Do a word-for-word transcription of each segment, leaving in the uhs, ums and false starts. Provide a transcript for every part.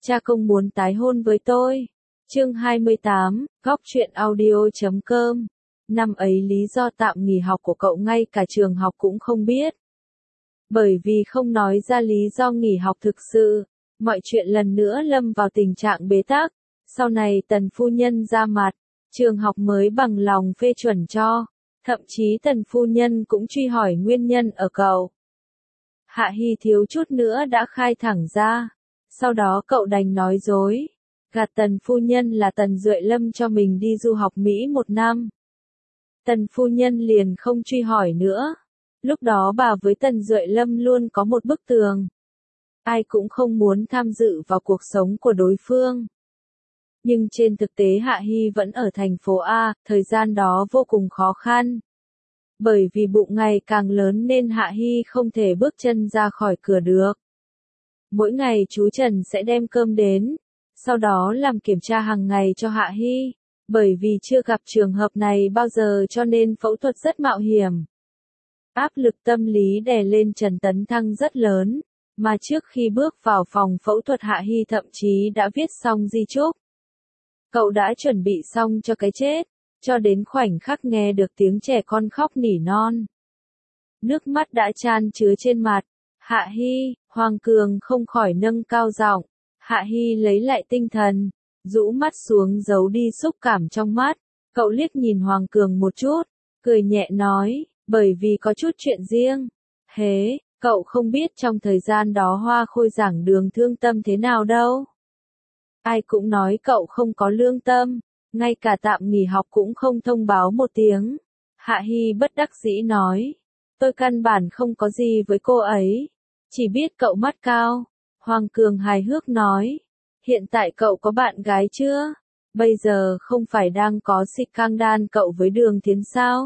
cha công muốn tái hôn với tôi. Chương hai mươi tám, góc truyện audio chấm com. Năm ấy lý do tạm nghỉ học của cậu ngay cả trường học cũng không biết. Bởi vì không nói ra lý do nghỉ học thực sự, mọi chuyện lần nữa lâm vào tình trạng bế tắc. Sau này Tần phu nhân ra mặt, trường học mới bằng lòng phê chuẩn cho. Thậm chí Tần phu nhân cũng truy hỏi nguyên nhân ở cậu. Hạ Hy thiếu chút nữa đã khai thẳng ra. Sau đó cậu đành nói dối, gạt Tần phu nhân là Tần Duệ Lâm cho mình đi du học Mỹ một năm. Tần phu nhân liền không truy hỏi nữa. Lúc đó bà với Tần Duệ Lâm luôn có một bức tường. Ai cũng không muốn tham dự vào cuộc sống của đối phương. Nhưng trên thực tế Hạ Hy vẫn ở thành phố A, thời gian đó vô cùng khó khăn. Bởi vì bụng ngày càng lớn nên Hạ Hy không thể bước chân ra khỏi cửa được. Mỗi ngày chú Trần sẽ đem cơm đến, sau đó làm kiểm tra hàng ngày cho Hạ Hy. Bởi vì chưa gặp trường hợp này bao giờ cho nên phẫu thuật rất mạo hiểm. Áp lực tâm lý đè lên Trần Tấn Thăng rất lớn, mà trước khi bước vào phòng phẫu thuật Hạ Hy thậm chí đã viết xong di chúc. Cậu đã chuẩn bị xong cho cái chết, cho đến khoảnh khắc nghe được tiếng trẻ con khóc nỉ non. Nước mắt đã chan chứa trên mặt. Hạ Hy, Hoàng Cường không khỏi nâng cao giọng. Hạ Hy lấy lại tinh thần, rũ mắt xuống giấu đi xúc cảm trong mắt. Cậu liếc nhìn Hoàng Cường một chút, cười nhẹ nói, bởi vì có chút chuyện riêng. Hế, cậu không biết trong thời gian đó Hoa Khôi giảng đường thương tâm thế nào đâu. Ai cũng nói cậu không có lương tâm, ngay cả tạm nghỉ học cũng không thông báo một tiếng. Hạ Hy bất đắc dĩ nói, tôi căn bản không có gì với cô ấy, chỉ biết cậu mắt cao. Hoàng Cường hài hước nói, hiện tại cậu có bạn gái chưa? Bây giờ không phải đang có scandal cậu với Đường Thiến sao?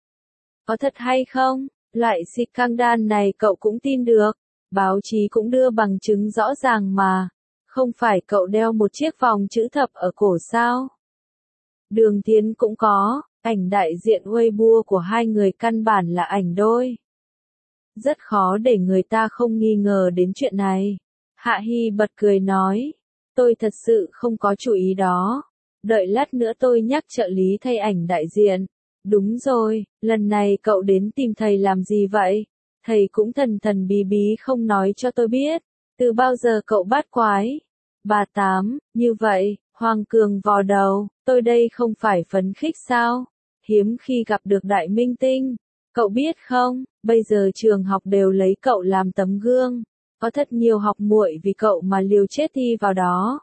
Có thật hay không? Loại scandal này cậu cũng tin được, báo chí cũng đưa bằng chứng rõ ràng mà. Không phải cậu đeo một chiếc vòng chữ thập ở cổ sao? Đường Thiến cũng có, ảnh đại diện Weibo của hai người căn bản là ảnh đôi. Rất khó để người ta không nghi ngờ đến chuyện này. Hạ Hy bật cười nói, tôi thật sự không có chú ý đó. Đợi lát nữa tôi nhắc trợ lý thay ảnh đại diện. Đúng rồi, lần này cậu đến tìm thầy làm gì vậy? Thầy cũng thần thần bí bí không nói cho tôi biết. Từ bao giờ cậu bắt quái? Bà Tám, như vậy, Hoàng Cường vò đầu, tôi đây không phải phấn khích sao? Hiếm khi gặp được đại minh tinh. Cậu biết không, bây giờ trường học đều lấy cậu làm tấm gương. Có thật nhiều học muội vì cậu mà liều chết thi vào đó.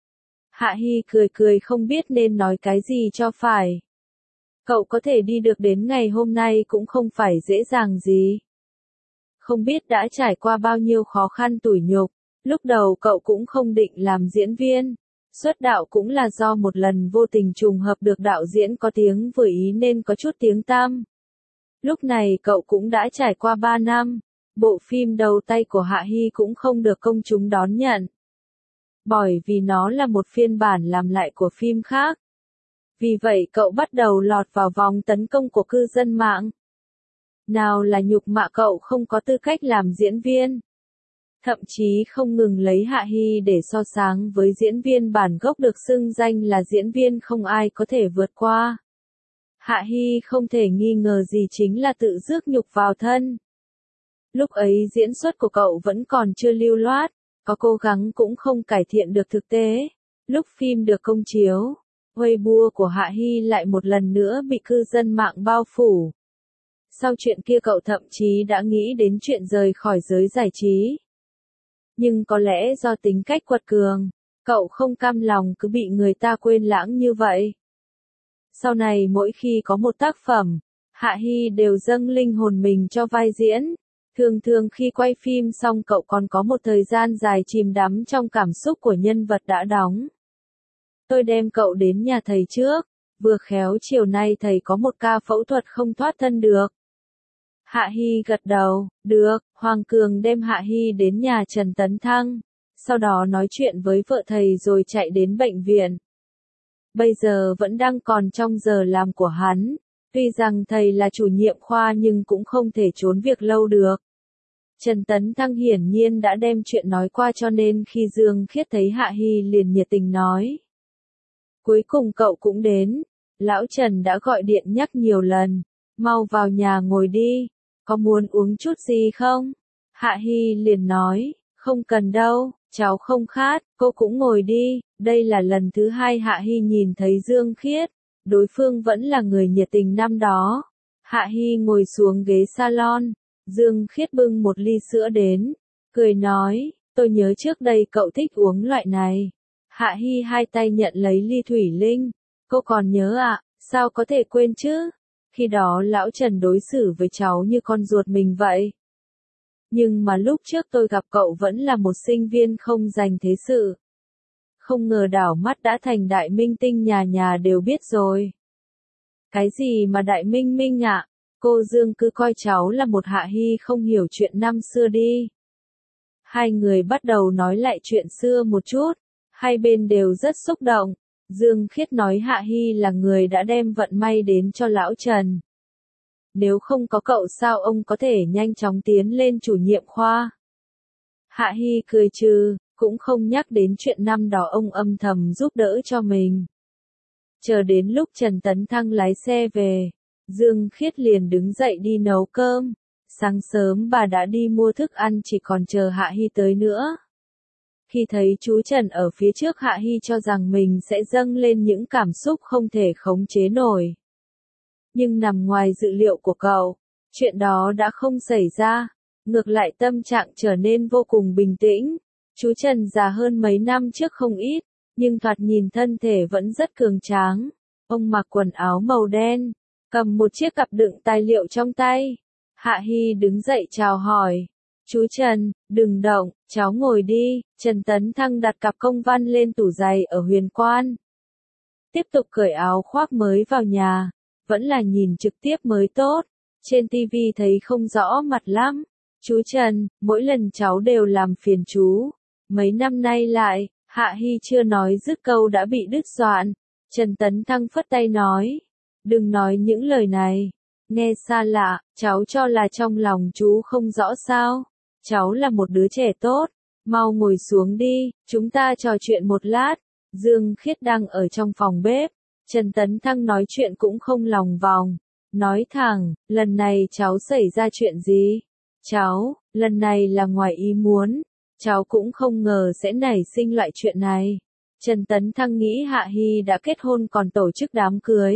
Hạ Hy cười cười không biết nên nói cái gì cho phải. Cậu có thể đi được đến ngày hôm nay cũng không phải dễ dàng gì. Không biết đã trải qua bao nhiêu khó khăn tủi nhục. Lúc đầu cậu cũng không định làm diễn viên. Xuất đạo cũng là do một lần vô tình trùng hợp được đạo diễn có tiếng vừa ý nên có chút tiếng tăm. Lúc này cậu cũng đã trải qua ba năm. Bộ phim đầu tay của Hạ Hy cũng không được công chúng đón nhận. Bởi vì nó là một phiên bản làm lại của phim khác. Vì vậy cậu bắt đầu lọt vào vòng tấn công của cư dân mạng. Nào là nhục mạ cậu không có tư cách làm diễn viên. Thậm chí không ngừng lấy Hạ Hy để so sánh với diễn viên bản gốc được xưng danh là diễn viên không ai có thể vượt qua. Hạ Hy không thể nghi ngờ gì chính là tự rước nhục vào thân. Lúc ấy diễn xuất của cậu vẫn còn chưa lưu loát, có cố gắng cũng không cải thiện được thực tế. Lúc phim được công chiếu, Weibo của Hạ Hy lại một lần nữa bị cư dân mạng bao phủ. Sau chuyện kia cậu thậm chí đã nghĩ đến chuyện rời khỏi giới giải trí. Nhưng có lẽ do tính cách quật cường, cậu không cam lòng cứ bị người ta quên lãng như vậy. Sau này mỗi khi có một tác phẩm, Hạ Hy đều dâng linh hồn mình cho vai diễn. Thường thường khi quay phim xong cậu còn có một thời gian dài chìm đắm trong cảm xúc của nhân vật đã đóng. Tôi đem cậu đến nhà thầy trước, vừa khéo chiều nay thầy có một ca phẫu thuật không thoát thân được. Hạ Hy gật đầu, được. Hoàng Cường đem Hạ Hy đến nhà Trần Tấn Thăng, sau đó nói chuyện với vợ thầy rồi chạy đến bệnh viện. Bây giờ vẫn đang còn trong giờ làm của hắn, tuy rằng thầy là chủ nhiệm khoa nhưng cũng không thể trốn việc lâu được. Trần Tấn Thăng hiển nhiên đã đem chuyện nói qua cho nên khi Dương Khiết thấy Hạ Hy liền nhiệt tình nói. Cuối cùng cậu cũng đến, lão Trần đã gọi điện nhắc nhiều lần, mau vào nhà ngồi đi, có muốn uống chút gì không? Hạ Hy liền nói, không cần đâu, cháu không khát, cô cũng ngồi đi, đây là lần thứ hai Hạ Hy nhìn thấy Dương Khiết, đối phương vẫn là người nhiệt tình năm đó. Hạ Hy ngồi xuống ghế salon, Dương Khiết bưng một ly sữa đến, cười nói, tôi nhớ trước đây cậu thích uống loại này. Hạ Hy hai tay nhận lấy ly thủy linh, cô còn nhớ ạ, à, sao có thể quên chứ? Khi đó lão Trần đối xử với cháu như con ruột mình vậy. Nhưng mà lúc trước tôi gặp cậu vẫn là một sinh viên không dành thế sự. Không ngờ đảo mắt đã thành đại minh tinh nhà nhà đều biết rồi. Cái gì mà đại minh minh ạ? Cô Dương cứ coi cháu là một Hạ Hy không hiểu chuyện năm xưa đi. Hai người bắt đầu nói lại chuyện xưa một chút, hai bên đều rất xúc động. Dương Khiết nói Hạ Hy là người đã đem vận may đến cho lão Trần. Nếu không có cậu sao ông có thể nhanh chóng tiến lên chủ nhiệm khoa. Hạ Hy cười trừ, cũng không nhắc đến chuyện năm đó ông âm thầm giúp đỡ cho mình. Chờ đến lúc Trần Tấn Thăng lái xe về, Dương Khiết liền đứng dậy đi nấu cơm. Sáng sớm bà đã đi mua thức ăn chỉ còn chờ Hạ Hy tới nữa. Khi thấy chú Trần ở phía trước Hạ Hy cho rằng mình sẽ dâng lên những cảm xúc không thể khống chế nổi. Nhưng nằm ngoài dự liệu của cậu, chuyện đó đã không xảy ra, ngược lại tâm trạng trở nên vô cùng bình tĩnh. Chú Trần già hơn mấy năm trước không ít, nhưng thoạt nhìn thân thể vẫn rất cường tráng. Ông mặc quần áo màu đen, cầm một chiếc cặp đựng tài liệu trong tay. Hạ Hy đứng dậy chào hỏi. Chú Trần, đừng động, cháu ngồi đi. Trần Tấn Thăng đặt cặp công văn lên tủ giày ở Huyền Quan. Tiếp tục cởi áo khoác mới vào nhà, vẫn là nhìn trực tiếp mới tốt. Trên ti vi thấy không rõ mặt lắm. Chú Trần, mỗi lần cháu đều làm phiền chú. Mấy năm nay lại, Hạ Hy chưa nói dứt câu đã bị đứt đoạn. Trần Tấn Thăng phất tay nói, đừng nói những lời này. Nghe xa lạ, cháu cho là trong lòng chú không rõ sao. Cháu là một đứa trẻ tốt, mau ngồi xuống đi, chúng ta trò chuyện một lát. Dương Khiết đang ở trong phòng bếp, Trần Tấn Thăng nói chuyện cũng không lòng vòng. Nói thẳng, lần này cháu xảy ra chuyện gì? Cháu, lần này là ngoài ý muốn, cháu cũng không ngờ sẽ nảy sinh loại chuyện này. Trần Tấn Thăng nghĩ Hạ Hy đã kết hôn còn tổ chức đám cưới.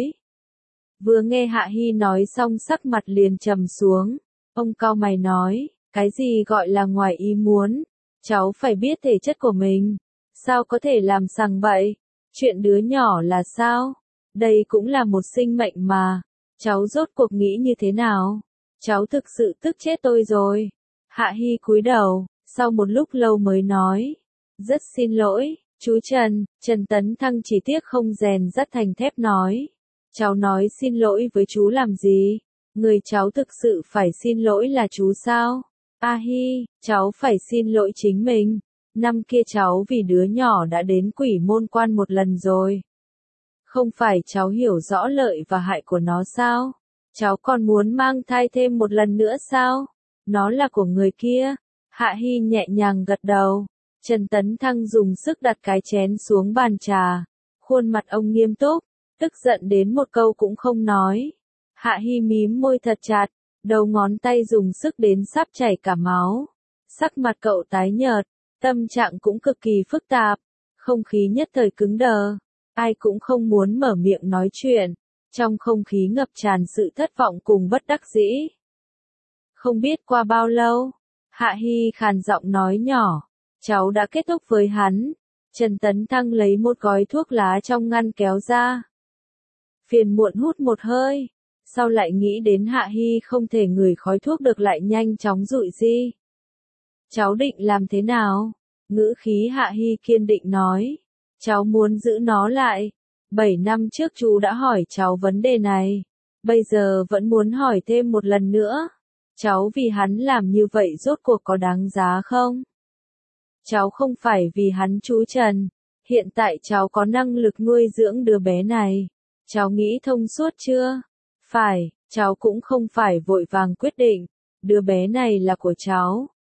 Vừa nghe Hạ Hy nói xong sắc mặt liền trầm xuống, ông cau mày nói, cái gì gọi là ngoài ý muốn, cháu phải biết thể chất của mình, sao có thể làm sằng bậy, chuyện đứa nhỏ là sao, đây cũng là một sinh mệnh mà, cháu rốt cuộc nghĩ như thế nào, cháu thực sự tức chết tôi rồi. Hạ Hy cúi đầu, sau một lúc lâu mới nói, rất xin lỗi, chú Trần. Trần Tấn Thăng chỉ tiếc không rèn dắt thành thép nói. Cháu nói xin lỗi với chú làm gì? Người cháu thực sự phải xin lỗi là chú sao? A Hy, cháu phải xin lỗi chính mình. Năm kia cháu vì đứa nhỏ đã đến Quỷ Môn Quan một lần rồi. Không phải cháu hiểu rõ lợi và hại của nó sao? Cháu còn muốn mang thai thêm một lần nữa sao? Nó là của người kia. Hạ Hy nhẹ nhàng gật đầu. Trần Tấn Thăng dùng sức đặt cái chén xuống bàn trà. Khuôn mặt ông nghiêm túc, tức giận đến một câu cũng không nói. Hạ Hy mím môi thật chặt, đầu ngón tay dùng sức đến sắp chảy cả máu. Sắc mặt cậu tái nhợt, tâm trạng cũng cực kỳ phức tạp. Không khí nhất thời cứng đờ. Ai cũng không muốn mở miệng nói chuyện. Trong không khí ngập tràn sự thất vọng cùng bất đắc dĩ. Không biết qua bao lâu, Hạ Hy khàn giọng nói nhỏ, cháu đã kết thúc với hắn. Trần Tấn Thăng lấy một gói thuốc lá trong ngăn kéo ra. Phiền muộn hút một hơi, sau lại nghĩ đến Hạ Hy không thể ngửi khói thuốc được lại nhanh chóng rụi di. Cháu định làm thế nào? Ngữ khí Hạ Hy kiên định nói, cháu muốn giữ nó lại. Bảy năm trước chú đã hỏi cháu vấn đề này, bây giờ vẫn muốn hỏi thêm một lần nữa. Cháu vì hắn làm như vậy rốt cuộc có đáng giá không? Cháu không phải vì hắn chú Trần, hiện tại cháu có năng lực nuôi dưỡng đứa bé này. Cháu nghĩ thông suốt chưa? Phải, cháu cũng không phải vội vàng quyết định, đứa bé này là của cháu,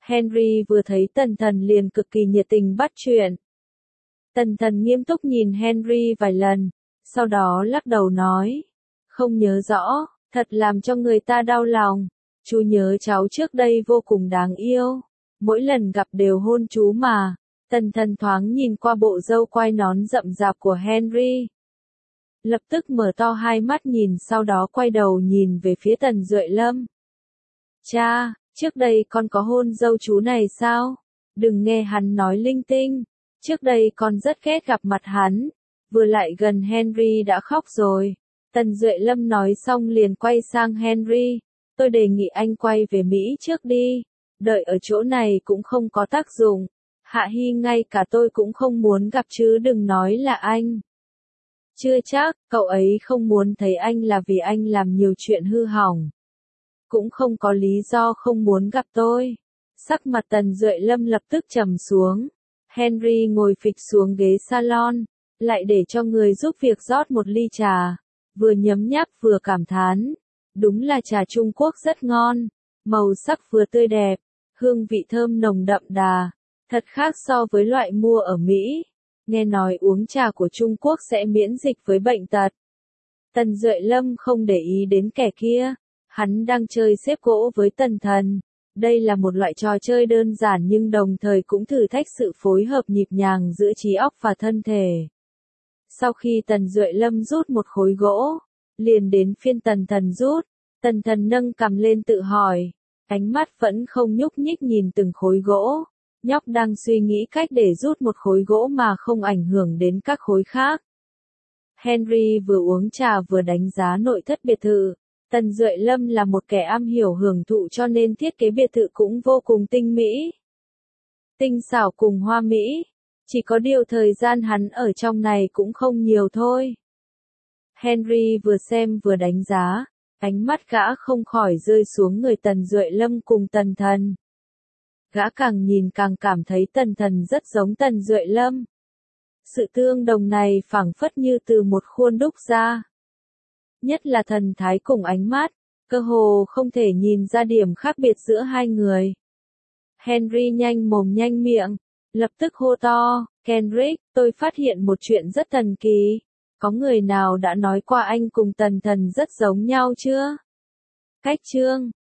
Henry vừa thấy Tần Thần liền cực kỳ nhiệt tình bắt chuyện. Tần Thần nghiêm túc nhìn Henry vài lần, sau đó lắc đầu nói, không nhớ rõ, thật làm cho người ta đau lòng. Chú nhớ cháu trước đây vô cùng đáng yêu, mỗi lần gặp đều hôn chú mà. Tần Thần thoáng nhìn qua bộ râu quai nón rậm rạp của Henry, lập tức mở to hai mắt nhìn, sau đó quay đầu nhìn về phía Tần Duệ Lâm. Cha, trước đây con có hôn dâu chú này sao? Đừng nghe hắn nói linh tinh, trước đây con rất ghét gặp mặt hắn. Vừa lại gần Henry đã khóc rồi. Tần Duệ Lâm nói xong liền quay sang Henry, tôi đề nghị anh quay về Mỹ trước đi, đợi ở chỗ này cũng không có tác dụng. Hạ Hy ngay cả tôi cũng không muốn gặp chứ đừng nói là anh. Chưa chắc, cậu ấy không muốn thấy anh là vì anh làm nhiều chuyện hư hỏng. Cũng không có lý do không muốn gặp tôi. Sắc mặt Tần Duệ Lâm lập tức trầm xuống. Henry ngồi phịch xuống ghế salon, lại để cho người giúp việc rót một ly trà. Vừa nhấm nháp vừa cảm thán. Đúng là trà Trung Quốc rất ngon, màu sắc vừa tươi đẹp, hương vị thơm nồng đậm đà, thật khác so với loại mua ở Mỹ. Nghe nói uống trà của Trung Quốc sẽ miễn dịch với bệnh tật. Tần Duệ Lâm không để ý đến kẻ kia, hắn đang chơi xếp gỗ với Tần Thần. Đây là một loại trò chơi đơn giản nhưng đồng thời cũng thử thách sự phối hợp nhịp nhàng giữa trí óc và thân thể. Sau khi Tần Duệ Lâm rút một khối gỗ, liền đến phiên Tần Thần rút. Tần Thần nâng cằm lên tự hỏi, ánh mắt vẫn không nhúc nhích nhìn từng khối gỗ. Nhóc đang suy nghĩ cách để rút một khối gỗ mà không ảnh hưởng đến các khối khác. Henry vừa uống trà vừa đánh giá nội thất biệt thự. Tần Duệ Lâm là một kẻ am hiểu hưởng thụ cho nên thiết kế biệt thự cũng vô cùng tinh mỹ. Tinh xảo cùng hoa mỹ. Chỉ có điều thời gian hắn ở trong này cũng không nhiều thôi. Henry vừa xem vừa đánh giá, ánh mắt gã không khỏi rơi xuống người Tần Duệ Lâm cùng Tần Thần. Gã càng nhìn càng cảm thấy Tần Thần rất giống Tần Duệ Lâm. Sự tương đồng này phảng phất như từ một khuôn đúc ra. Nhất là thần thái cùng ánh mắt, cơ hồ không thể nhìn ra điểm khác biệt giữa hai người. Henry nhanh mồm nhanh miệng, lập tức hô to, Kendrick, tôi phát hiện một chuyện rất thần kỳ. Có người nào đã nói qua anh cùng Tần Thần rất giống nhau chưa? Cách chương